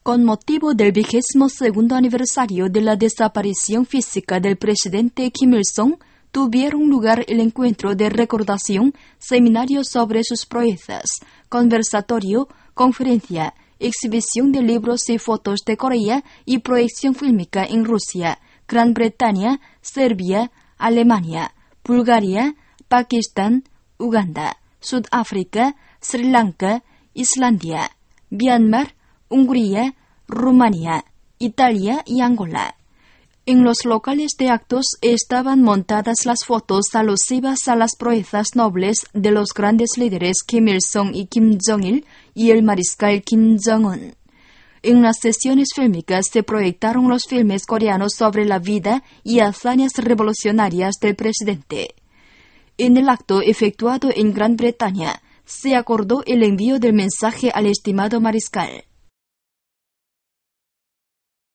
Con motivo del 22º aniversario de la desaparición física del presidente Kim Il-sung, tuvieron lugar el encuentro de recordación, seminario sobre sus proezas, conversatorio, conferencia, exhibición de libros y fotos de Corea y proyección fílmica en Rusia, Gran Bretaña, Serbia, Alemania, Bulgaria, Pakistán, Uganda, Sudáfrica, Sri Lanka, Islandia, Myanmar, Hungría, Rumania, Italia y Angola. En los locales de actos estaban montadas las fotos alusivas a las proezas nobles de los grandes líderes Kim Il-sung y Kim Jong-il y el mariscal Kim Jong-un. En las sesiones fílmicas se proyectaron los filmes coreanos sobre la vida y hazañas revolucionarias del presidente. En el acto efectuado en Gran Bretaña, se acordó el envío del mensaje al estimado mariscal.